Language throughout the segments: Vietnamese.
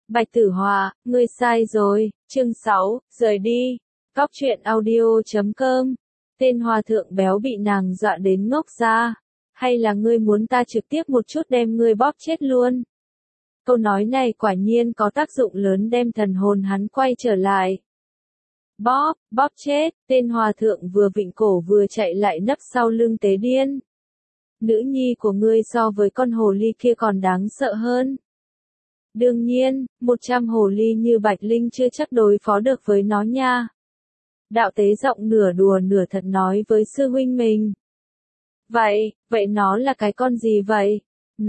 Bạch Tử Hòa, ngươi sai rồi, chương 6, rời đi. Cóc truyện audio.com. Tên hòa thượng béo bị nàng dọa đến ngốc ra. Hay là ngươi muốn ta trực tiếp một chút đem ngươi bóp chết luôn? Câu nói này quả nhiên có tác dụng lớn đem thần hồn hắn quay trở lại. Bóp chết, tên hòa thượng vừa vịn cổ vừa chạy lại nấp sau lưng Tế Điên. Nữ nhi của ngươi so với con hồ ly kia còn đáng sợ hơn. Đương nhiên, 100 hồ ly như Bạch Linh chưa chắc đối phó được với nó nha. Đạo Tế giọng nửa đùa nửa thật nói với sư huynh mình. Vậy nó là cái con gì vậy?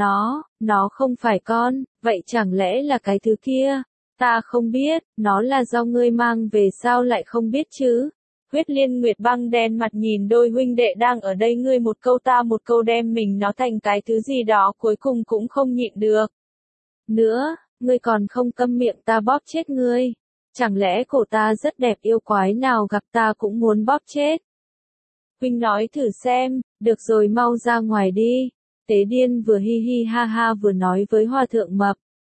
Nó không phải con, vậy chẳng lẽ là cái thứ kia? Ta không biết, nó là do ngươi mang về sao lại không biết chứ? Huyết Liên Nguyệt Băng đen mặt nhìn đôi huynh đệ đang ở đây, ngươi một câu ta một câu đem mình nó thành cái thứ gì đó cuối cùng cũng không nhịn được. Nữa, ngươi còn không câm miệng ta bóp chết ngươi. Chẳng lẽ cổ ta rất đẹp yêu quái nào gặp ta cũng muốn bóp chết? Huynh nói thử xem, được rồi mau ra ngoài đi. Tế Điên vừa hi hi ha ha vừa nói với hòa thượng mập.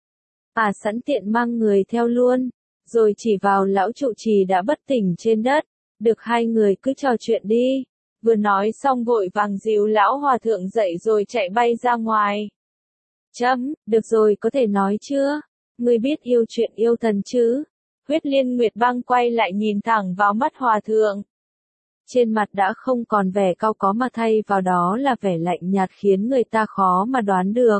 Sẵn tiện mang người theo luôn, rồi chỉ vào lão trụ trì đã bất tỉnh trên đất. Được hai người cứ trò chuyện đi. Vừa nói xong vội vàng dìu lão hòa thượng dậy rồi chạy bay ra ngoài. Được rồi có thể nói chưa? Ngươi biết yêu chuyện yêu thần chứ? Huyết Liên Nguyệt Băng quay lại nhìn thẳng vào mắt hòa thượng. Trên mặt đã không còn vẻ cau có mà thay vào đó là vẻ lạnh nhạt khiến người ta khó mà đoán được.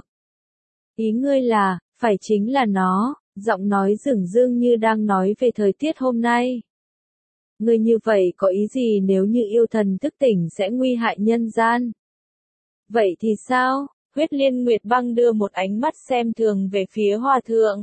Ý ngươi là, phải chính là nó, giọng nói dửng dưng như đang nói về thời tiết hôm nay. Ngươi như vậy có ý gì nếu như yêu thần thức tỉnh sẽ nguy hại nhân gian? Vậy thì sao? Huyết Liên Nguyệt Băng đưa một ánh mắt xem thường về phía hòa thượng.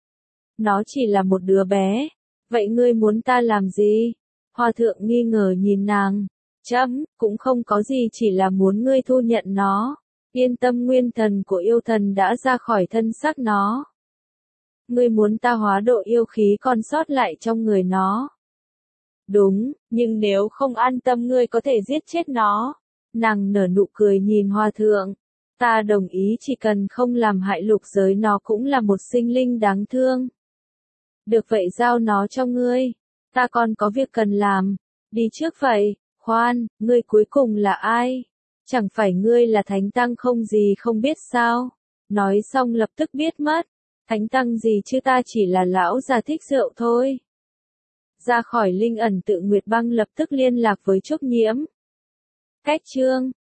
Nó chỉ là một đứa bé. Vậy ngươi muốn ta làm gì? Hòa thượng nghi ngờ nhìn nàng. Cũng không có gì, chỉ là muốn ngươi thu nhận nó. Yên tâm, nguyên thần của yêu thần đã ra khỏi thân xác nó. Ngươi muốn ta hóa độ yêu khí còn sót lại trong người nó. Đúng, nhưng nếu không an tâm ngươi có thể giết chết nó. Nàng nở nụ cười nhìn hòa thượng. Ta đồng ý, chỉ cần không làm hại lục giới nó cũng là một sinh linh đáng thương. Được vậy giao nó cho ngươi. Ta còn có việc cần làm. Đi trước vậy. Khoan, ngươi cuối cùng là ai? Chẳng phải ngươi là thánh tăng không gì không biết sao? Nói xong lập tức biết mất. Thánh tăng gì chứ, ta chỉ là lão già thích rượu thôi. Ra khỏi linh ẩn tự, Nguyệt Băng lập tức liên lạc với Trúc Nhiễm. Cách chương